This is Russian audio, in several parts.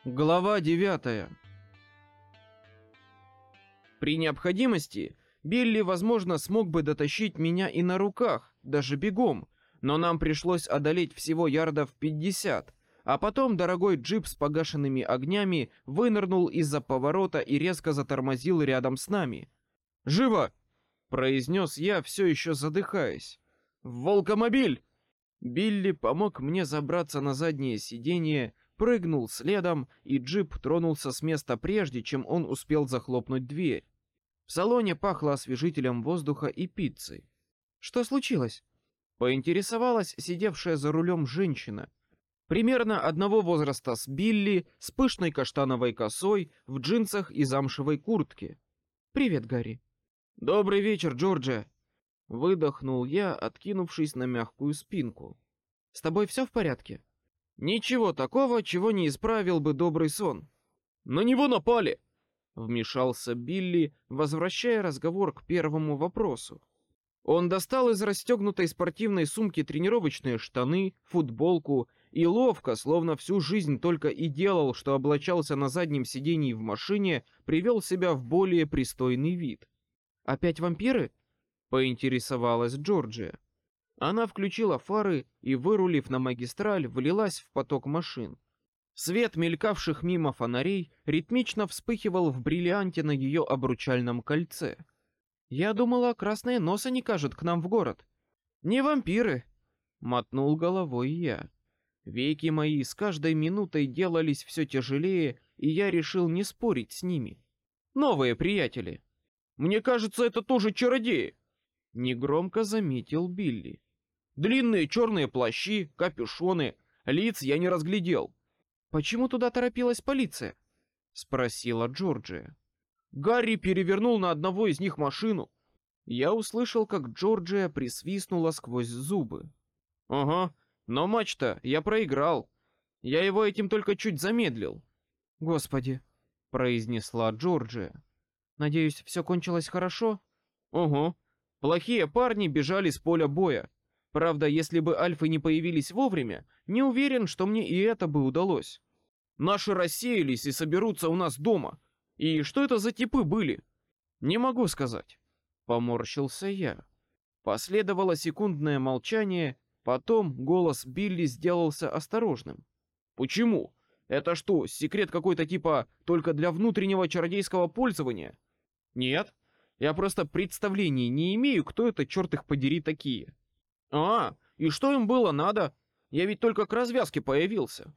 Глава 9. При необходимости Билли, возможно, смог бы дотащить меня и на руках, даже бегом, но нам пришлось одолеть всего ярдов 50, а потом дорогой джип с погашенными огнями вынырнул из-за поворота и резко затормозил рядом с нами. «Живо!» — произнес я, все еще задыхаясь. «Волкомобиль!» Билли помог мне забраться на заднее сиденье, прыгнул следом, и джип тронулся с места прежде, чем он успел захлопнуть дверь. В салоне пахло освежителем воздуха и пиццей. «Что случилось?» — поинтересовалась сидевшая за рулем женщина. Примерно одного возраста с Билли, с пышной каштановой косой, в джинсах и замшевой куртке. «Привет, Гарри». «Добрый вечер, Джорджия», — выдохнул я, откинувшись на мягкую спинку. «С тобой все в порядке?» «Ничего такого, чего не исправил бы добрый сон». «На него напали!» — вмешался Билли, возвращая разговор к первому вопросу. Он достал из расстегнутой спортивной сумки тренировочные штаны, футболку и ловко, словно всю жизнь только и делал, что облачался на заднем сидении в машине, привел себя в более пристойный вид. «Опять вампиры?» — поинтересовалась Джорджия. Она включила фары и, вырулив на магистраль, влилась в поток машин. Свет мелькавших мимо фонарей ритмично вспыхивал в бриллианте на ее обручальном кольце. «Я думала, красные носы не кажут к нам в город». «Не вампиры», — мотнул головой я. Веки мои с каждой минутой делались все тяжелее, и я решил не спорить с ними. «Новые приятели». «Мне кажется, это тоже чародеи», — негромко заметил Билли. «Длинные черные плащи, капюшоны, лиц я не разглядел». «Почему туда торопилась полиция?» — спросила Джорджия. «Гарри перевернул на одного из них машину». Я услышал, как Джорджия присвистнула сквозь зубы. «Ага, но матч-то я проиграл. Я его этим только чуть замедлил». «Господи», — произнесла Джорджия. «Надеюсь, все кончилось хорошо?» «Ого. Плохие парни бежали с поля боя. Правда, если бы альфы не появились вовремя, не уверен, что мне и это бы удалось. Наши рассеялись и соберутся у нас дома. И что это за типы были?» «Не могу сказать», — поморщился я. Последовало секундное молчание, потом голос Билли сделался осторожным. «Почему? Это что, секрет какой-то типа только для внутреннего чародейского пользования?» «Нет, я просто представления не имею, кто это, черт их подери, такие». И что им было надо? Я ведь только к развязке появился».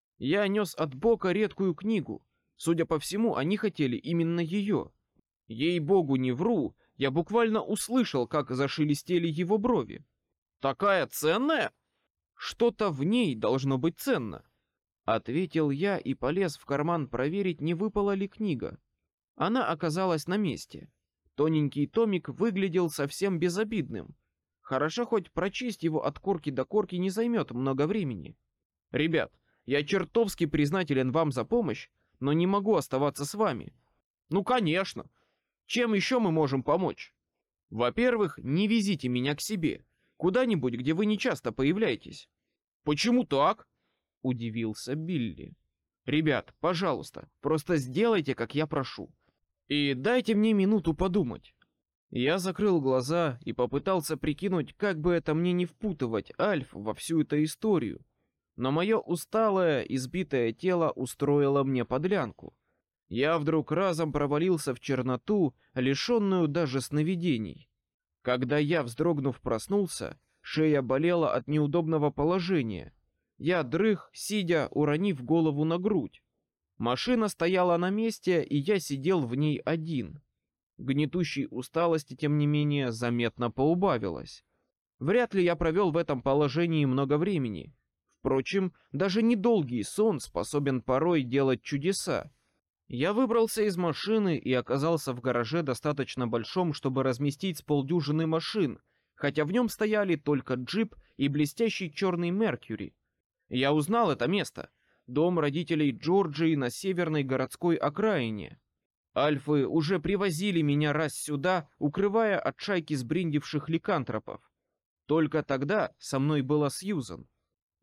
Я нес от бока редкую книгу. Судя по всему, они хотели именно ее. Ей-богу, не вру, я буквально услышал, как зашелестели его брови. «Такая ценная?» «Что-то в ней должно быть ценно», — ответил я и полез в карман проверить, не выпала ли книга. Она оказалась на месте. Тоненький томик выглядел совсем безобидным. Хорошо, хоть прочесть его от корки до корки не займет много времени. «Ребят, я чертовски признателен вам за помощь, но не могу оставаться с вами». «Ну, конечно. Чем еще мы можем помочь?» «Во-первых, не везите меня к себе. Куда-нибудь, где вы не часто появляетесь». «Почему так?» — удивился Билли. «Ребят, пожалуйста, просто сделайте, как я прошу. И дайте мне минуту подумать». Я закрыл глаза и попытался прикинуть, как бы это мне не впутывать Альф во всю эту историю. Но мое усталое, избитое тело устроило мне подлянку. Я вдруг разом провалился в черноту, лишенную даже сновидений. Когда я, вздрогнув, проснулся, шея болела от неудобного положения. Я дрых, сидя, уронив голову на грудь. Машина стояла на месте, и я сидел в ней один. Гнетущей усталости, тем не менее, заметно поубавилось. Вряд ли я провел в этом положении много времени. Впрочем, даже недолгий сон способен порой делать чудеса. Я выбрался из машины и оказался в гараже достаточно большом, чтобы разместить с полдюжины машин, хотя в нем стояли только джип и блестящий черный Меркьюри. Я узнал это место. Дом родителей Джорджии на северной городской окраине. Альфы уже привозили меня раз сюда, укрывая от шайки сбрендивших ликантропов. Только тогда со мной была Сьюзан.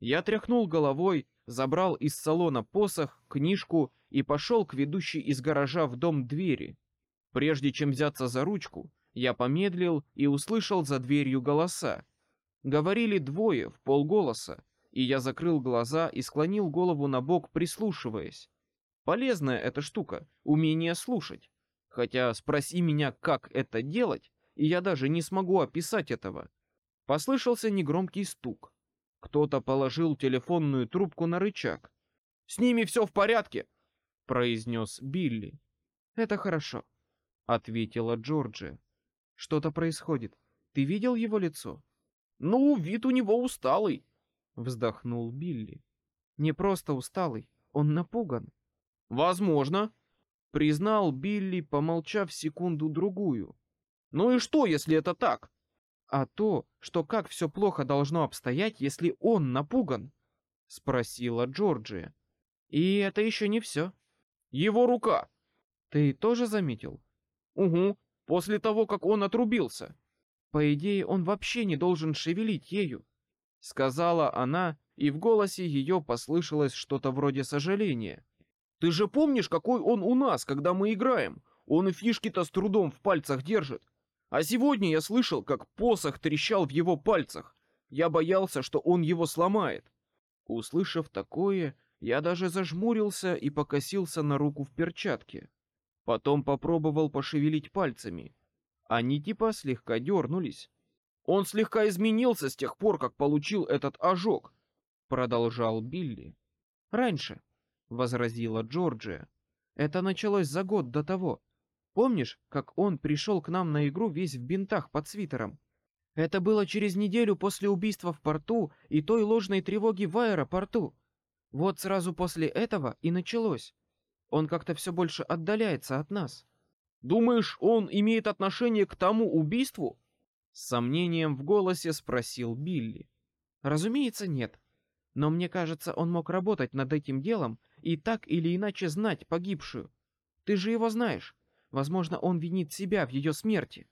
Я тряхнул головой, забрал из салона посох, книжку и пошел к ведущей из гаража в дом двери. Прежде чем взяться за ручку, я помедлил и услышал за дверью голоса. Говорили двое вполголоса, и я закрыл глаза и склонил голову на бок, прислушиваясь. Полезная эта штука, умение слушать. Хотя спроси меня, как это делать, и я даже не смогу описать этого. Послышался негромкий стук. Кто-то положил телефонную трубку на рычаг. «С ними все в порядке», — произнес Билли. «Это хорошо», — ответила Джорджия. «Что-то происходит. Ты видел его лицо?» «Ну, вид у него усталый», — вздохнул Билли. «Не просто усталый, он напуган». «Возможно», — признал Билли, помолчав секунду-другую. «Ну и что, если это так?» «А то, что как все плохо должно обстоять, если он напуган?» — спросила Джорджия. «И это еще не все». «Его рука». «Ты тоже заметил?» «Угу, после того, как он отрубился». «По идее, он вообще не должен шевелить ею», — сказала она, и в голосе ее послышалось что-то вроде сожаления. «Ты же помнишь, какой он у нас, когда мы играем? Он и фишки-то с трудом в пальцах держит. А сегодня я слышал, как посох трещал в его пальцах. Я боялся, что он его сломает». Услышав такое, я даже зажмурился и покосился на руку в перчатке. Потом попробовал пошевелить пальцами. Они типа слегка дернулись. «Он слегка изменился с тех пор, как получил этот ожог», — продолжал Билли. «Раньше», — возразила Джорджия. «Это началось за год до того. Помнишь, как он пришел к нам на игру весь в бинтах под свитером? Это было через неделю после убийства в порту и той ложной тревоги в аэропорту. Вот сразу после этого и началось. Он как-то все больше отдаляется от нас». «Думаешь, он имеет отношение к тому убийству?» С сомнением в голосе спросил Билли. «Разумеется, нет. Но мне кажется, он мог работать над этим делом и так или иначе знать погибшую. Ты же его знаешь. Возможно, он винит себя в ее смерти».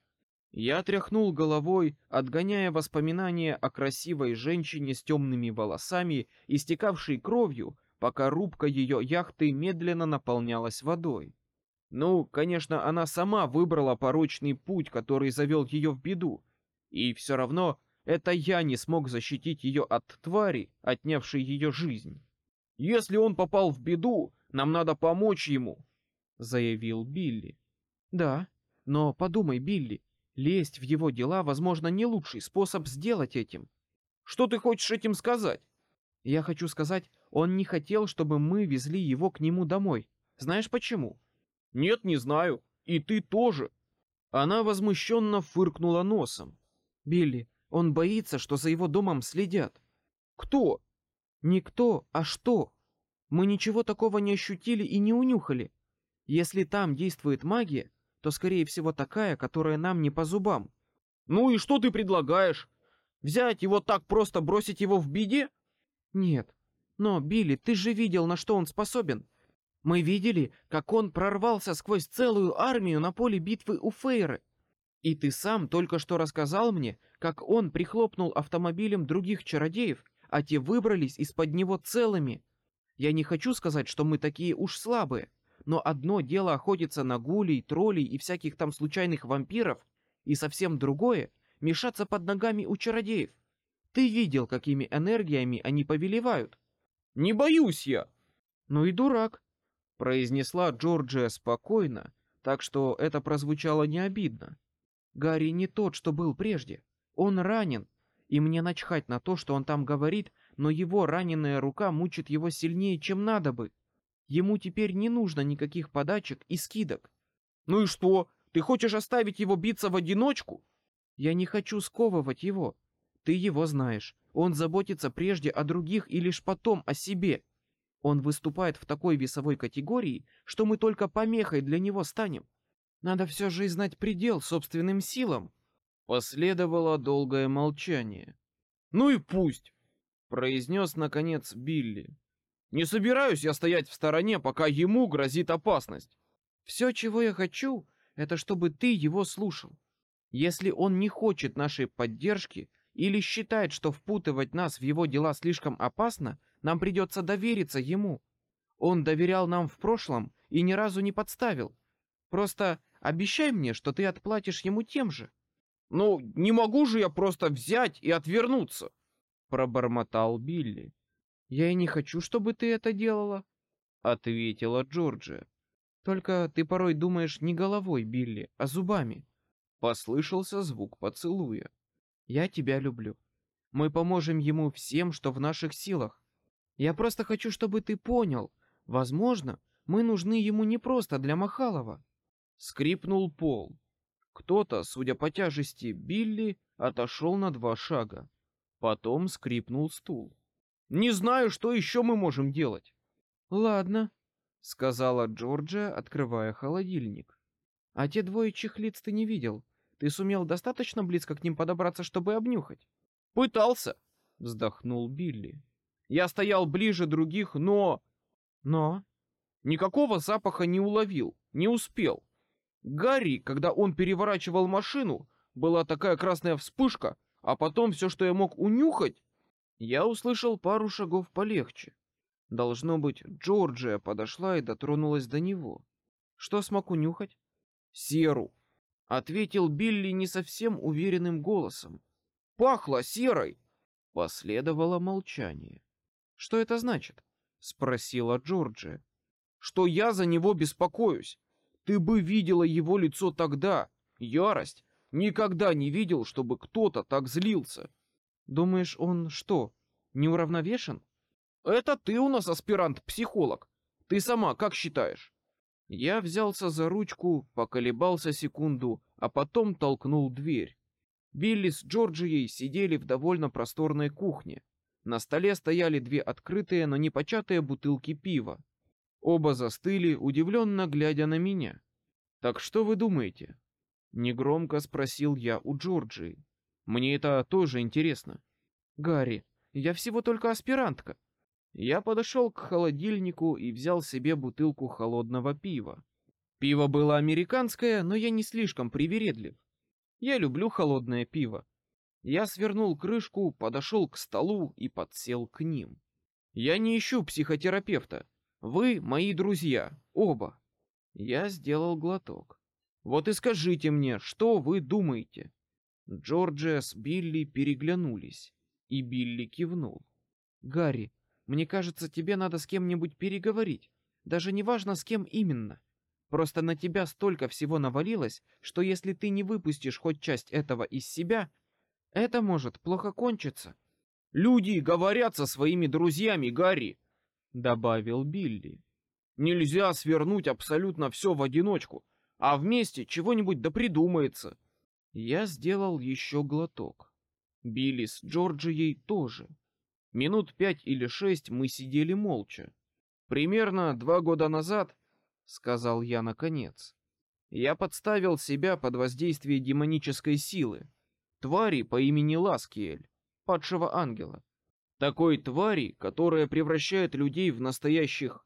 Я тряхнул головой, отгоняя воспоминания о красивой женщине с темными волосами, истекавшей кровью, пока рубка ее яхты медленно наполнялась водой. Ну, конечно, она сама выбрала порочный путь, который завел ее в беду. И все равно это я не смог защитить ее от твари, отнявшей ее жизнь. «Если он попал в беду, нам надо помочь ему», — заявил Билли. «Да, но подумай, Билли, лезть в его дела, возможно, не лучший способ сделать этим». «Что ты хочешь этим сказать?» «Я хочу сказать, он не хотел, чтобы мы везли его к нему домой. Знаешь почему?» «Нет, не знаю. И ты тоже». Она возмущенно фыркнула носом. «Билли, он боится, что за его домом следят». «Кто?» «Не кто, а что. Мы ничего такого не ощутили и не унюхали. Если там действует магия, то, скорее всего, такая, которая нам не по зубам». «Ну и что ты предлагаешь? Взять его так просто, бросить его в беде?» «Нет. Но, Билли, ты же видел, на что он способен. Мы видели, как он прорвался сквозь целую армию на поле битвы у Фейры. И ты сам только что рассказал мне, как он прихлопнул автомобилем других чародеев, а те выбрались из-под него целыми. Я не хочу сказать, что мы такие уж слабые, но одно дело охотиться на гулей, троллей и всяких там случайных вампиров, и совсем другое — мешаться под ногами у чародеев. Ты видел, какими энергиями они повелевают?» «Не боюсь я». «Ну и дурак», — произнесла Джорджия спокойно, так что это прозвучало не обидно. «Гарри не тот, что был прежде. Он ранен, и мне начхать на то, что он там говорит, но его раненая рука мучит его сильнее, чем надо бы. Ему теперь не нужно никаких подачек и скидок». «Ну и что? Ты хочешь оставить его биться в одиночку?» «Я не хочу сковывать его. Ты его знаешь. Он заботится прежде о других и лишь потом о себе. Он выступает в такой весовой категории, что мы только помехой для него станем. Надо все же и знать предел собственным силам». Последовало долгое молчание. «Ну и пусть», — произнес наконец Билли. «Не собираюсь я стоять в стороне, пока ему грозит опасность». «Все, чего я хочу, это чтобы ты его слушал. Если он не хочет нашей поддержки, Или считает, что впутывать нас в его дела слишком опасно, нам придется довериться ему. Он доверял нам в прошлом и ни разу не подставил. Просто обещай мне, что ты отплатишь ему тем же. Ну, не могу же я просто взять и отвернуться, пробормотал Билли. Я и не хочу, чтобы ты это делала, ответила Джорджия. Только ты порой думаешь не головой, Билли, а зубами. Послышался звук поцелуя. Я тебя люблю. Мы поможем ему всем, что в наших силах. Я просто хочу, чтобы ты понял. Возможно, мы нужны ему не просто для Махалова. Скрипнул пол. Кто-то, судя по тяжести Билли, отошел на 2 шага. Потом скрипнул стул. Не знаю, что еще мы можем делать. Ладно, сказала Джорджия, открывая холодильник. А те 2 чехлиц ты не видел? Ты сумел достаточно близко к ним подобраться, чтобы обнюхать? Пытался, вздохнул Билли. Я стоял ближе других, но никакого запаха не уловил, не успел. Гарри, когда он переворачивал машину, была такая красная вспышка, а потом все, что я мог унюхать, я услышал пару шагов полегче. Должно быть, Джорджия подошла и дотронулась до него. Что смог унюхать? Серу, ответил Билли не совсем уверенным голосом. Пахло серой. Последовало молчание. Что это значит? Спросила Джорджия. Что я за него беспокоюсь. Ты бы видела его лицо тогда. Ярость. Никогда не видел, чтобы кто-то так злился. Думаешь, он что, неуравновешен? Это ты у нас аспирант-психолог. Ты сама как считаешь? Я взялся за ручку, поколебался секунду, а потом толкнул дверь. Билли с Джорджией сидели в довольно просторной кухне. На столе стояли 2 открытые, но не початые бутылки пива. Оба застыли, удивленно глядя на меня. «Так что вы думаете?» Негромко спросил я у Джорджии. «Мне это тоже интересно». «Гарри, я всего только аспирантка». Я подошел к холодильнику и взял себе бутылку холодного пива. Пиво было американское, но я не слишком привередлив. Я люблю холодное пиво. Я свернул крышку, подошел к столу и подсел к ним. Я не ищу психотерапевта. Вы мои друзья, оба. Я сделал глоток. Вот и скажите мне, что вы думаете? Джорджия с Билли переглянулись, и Билли кивнул. Гарри, мне кажется, тебе надо с кем-нибудь переговорить. Даже не важно, с кем именно. Просто на тебя столько всего навалилось, что если ты не выпустишь хоть часть этого из себя, это может плохо кончиться. Люди говорят со своими друзьями, Гарри, добавил Билли. Нельзя свернуть абсолютно все в одиночку, а вместе чего-нибудь да придумается. Я сделал еще глоток. Билли с Джорджией тоже. Минут 5 или 6 мы сидели молча. Примерно 2 года назад, сказал я наконец, я подставил себя под воздействие демонической силы, твари по имени Ласкиэль, падшего ангела. Такой твари, которая превращает людей в настоящих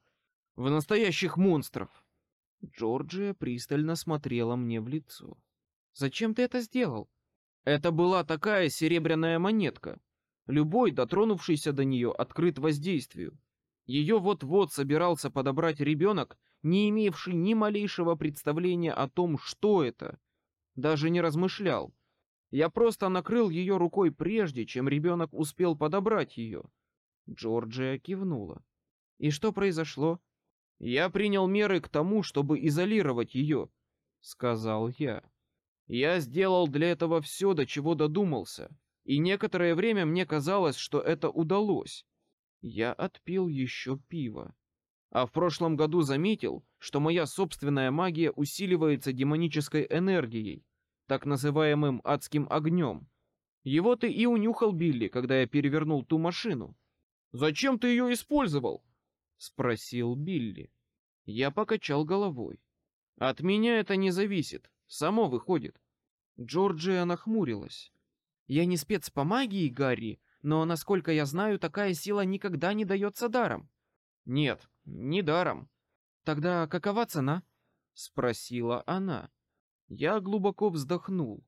монстров. Джорджия пристально смотрела мне в лицо. Зачем ты это сделал? Это была такая серебряная монетка. Любой, дотронувшийся до нее, открыт воздействию. Ее вот-вот собирался подобрать ребенок, не имевший ни малейшего представления о том, что это. Даже не размышлял. Я просто накрыл ее рукой прежде, чем ребенок успел подобрать ее. Джорджия кивнула. И что произошло? Я принял меры к тому, чтобы изолировать ее, сказал я. Я сделал для этого все, до чего додумался, и некоторое время мне казалось, что это удалось. Я отпил еще пива. А в прошлом году заметил, что моя собственная магия усиливается демонической энергией, так называемым адским огнем. Его ты и унюхал, Билли, когда я перевернул ту машину. Зачем ты ее использовал? Спросил Билли. Я покачал головой. От меня это не зависит, само выходит. Джорджия нахмурилась. Я не спец по магии, Гарри, но, насколько я знаю, такая сила никогда не дается даром. Нет, не даром. Тогда какова цена? Спросила она. Я глубоко вздохнул.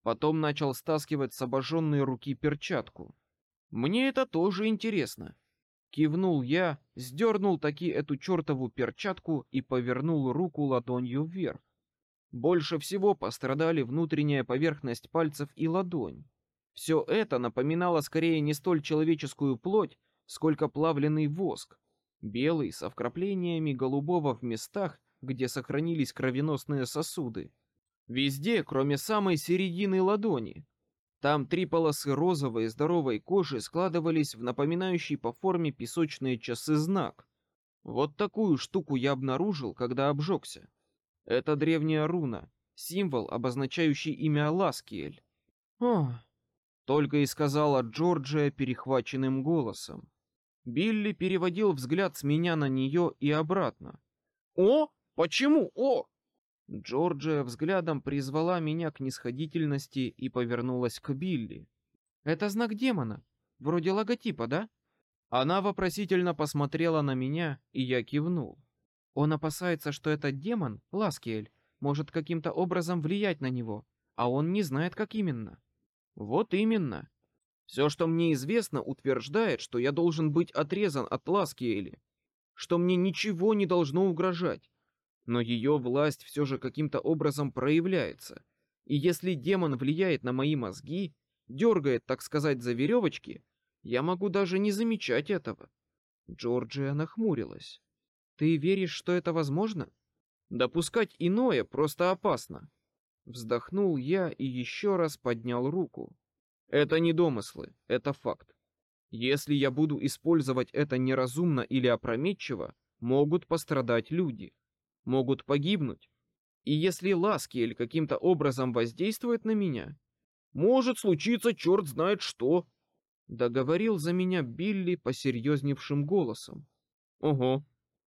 Потом начал стаскивать с обожженной руки перчатку. Мне это тоже интересно. Кивнул я, сдернул таки эту чертову перчатку и повернул руку ладонью вверх. Больше всего пострадали внутренняя поверхность пальцев и ладонь. Все это напоминало скорее не столь человеческую плоть, сколько плавленый воск, белый со вкраплениями голубого в местах, где сохранились кровеносные сосуды. Везде, кроме самой середины ладони. Там 3 полосы розовой здоровой кожи складывались в напоминающий по форме песочные часы знак. Вот такую штуку я обнаружил, когда обжегся. Это древняя руна, символ, обозначающий имя Ласкиэль. «О!» — только и сказала Джорджия перехваченным голосом. Билли переводил взгляд с меня на нее и обратно. «О? Почему О?» Джорджия взглядом призвала меня к снисходительности и повернулась к Билли. «Это знак демона, вроде логотипа, да?» Она вопросительно посмотрела на меня, и я кивнул. Он опасается, что этот демон, Ласкиэль, может каким-то образом влиять на него, а он не знает, как именно. Вот именно. Все, что мне известно, утверждает, что я должен быть отрезан от Ласкиэли, что мне ничего не должно угрожать. Но ее власть все же каким-то образом проявляется. И если демон влияет на мои мозги, дергает, так сказать, за веревочки, я могу даже не замечать этого. Джорджия нахмурилась. Ты веришь, что это возможно? Допускать иное просто опасно. Вздохнул я и еще раз поднял руку. Это не домыслы, это факт. Если я буду использовать это неразумно или опрометчиво, могут пострадать люди. Могут погибнуть. И если Ласкиэль каким-то образом воздействует на меня, может случиться черт знает что. Договорил за меня Билли посерьезневшим голосом. Ого.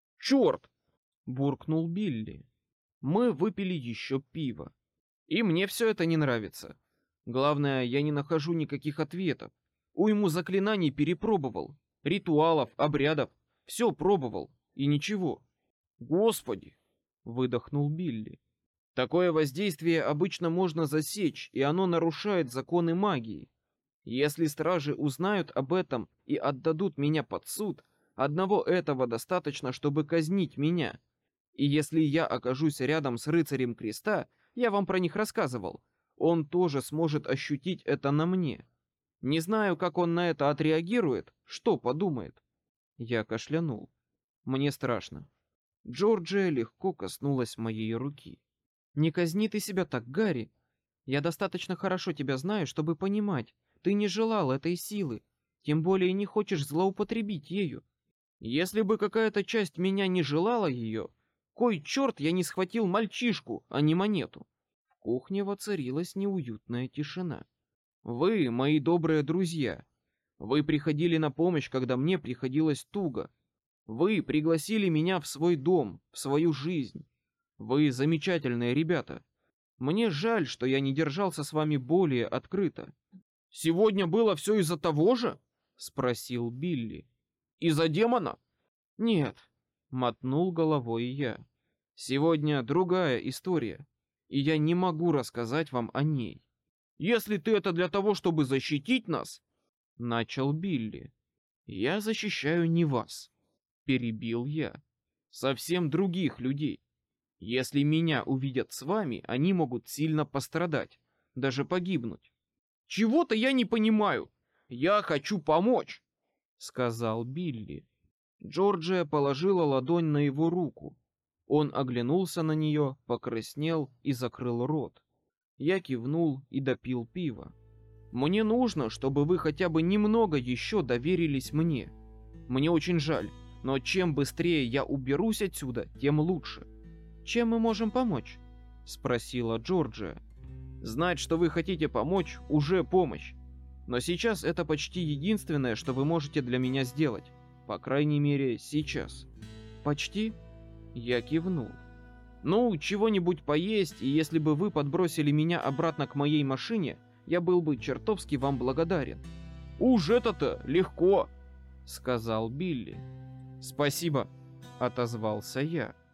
Черт! Буркнул Билли. Мы выпили еще пиво. И мне все это не нравится. Главное, я не нахожу никаких ответов. Уйму заклинаний перепробовал. Ритуалов, обрядов. Все пробовал. И ничего. Господи! Выдохнул Билли. Такое воздействие обычно можно засечь, и оно нарушает законы магии. Если стражи узнают об этом и отдадут меня под суд, одного этого достаточно, чтобы казнить меня. И если я окажусь рядом с рыцарем креста, я вам про них рассказывал, он тоже сможет ощутить это на мне. Не знаю, как он на это отреагирует, что подумает. Я кашлянул. Мне страшно. Джорджия легко коснулась моей руки. «Не казни ты себя так, Гарри. Я достаточно хорошо тебя знаю, чтобы понимать, ты не желал этой силы, тем более не хочешь злоупотребить ею. Если бы какая-то часть меня не желала ее, кой черт я не схватил мальчишку, а не монету?» В кухне воцарилась неуютная тишина. «Вы, мои добрые друзья, вы приходили на помощь, когда мне приходилось туго. Вы пригласили меня в свой дом, в свою жизнь. Вы замечательные ребята. Мне жаль, что я не держался с вами более открыто». «Сегодня было все из-за того же?» — спросил Билли. «Из-за демона?» «Нет», — мотнул головой я. «Сегодня другая история, и я не могу рассказать вам о ней». «Если ты это для того, чтобы защитить нас...» — начал Билли. «Я защищаю не вас», — перебил я. «Совсем других людей. Если меня увидят с вами, они могут сильно пострадать, даже погибнуть». «Чего-то я не понимаю. Я хочу помочь», — сказал Билли. Джорджия положила ладонь на его руку. Он оглянулся на нее, покраснел и закрыл рот. Я кивнул и допил пиво. «Мне нужно, чтобы вы хотя бы немного еще доверились мне. Мне очень жаль, но чем быстрее я уберусь отсюда, тем лучше». «Чем мы можем помочь?» — спросила Джорджия. «Знать, что вы хотите помочь, уже помощь. Но сейчас это почти единственное, что вы можете для меня сделать. По крайней мере, сейчас». «Почти?» Я кивнул. «Ну, чего-нибудь поесть, и если бы вы подбросили меня обратно к моей машине, я был бы чертовски вам благодарен». «Уж это-то легко», — сказал Билли. «Спасибо», — отозвался я.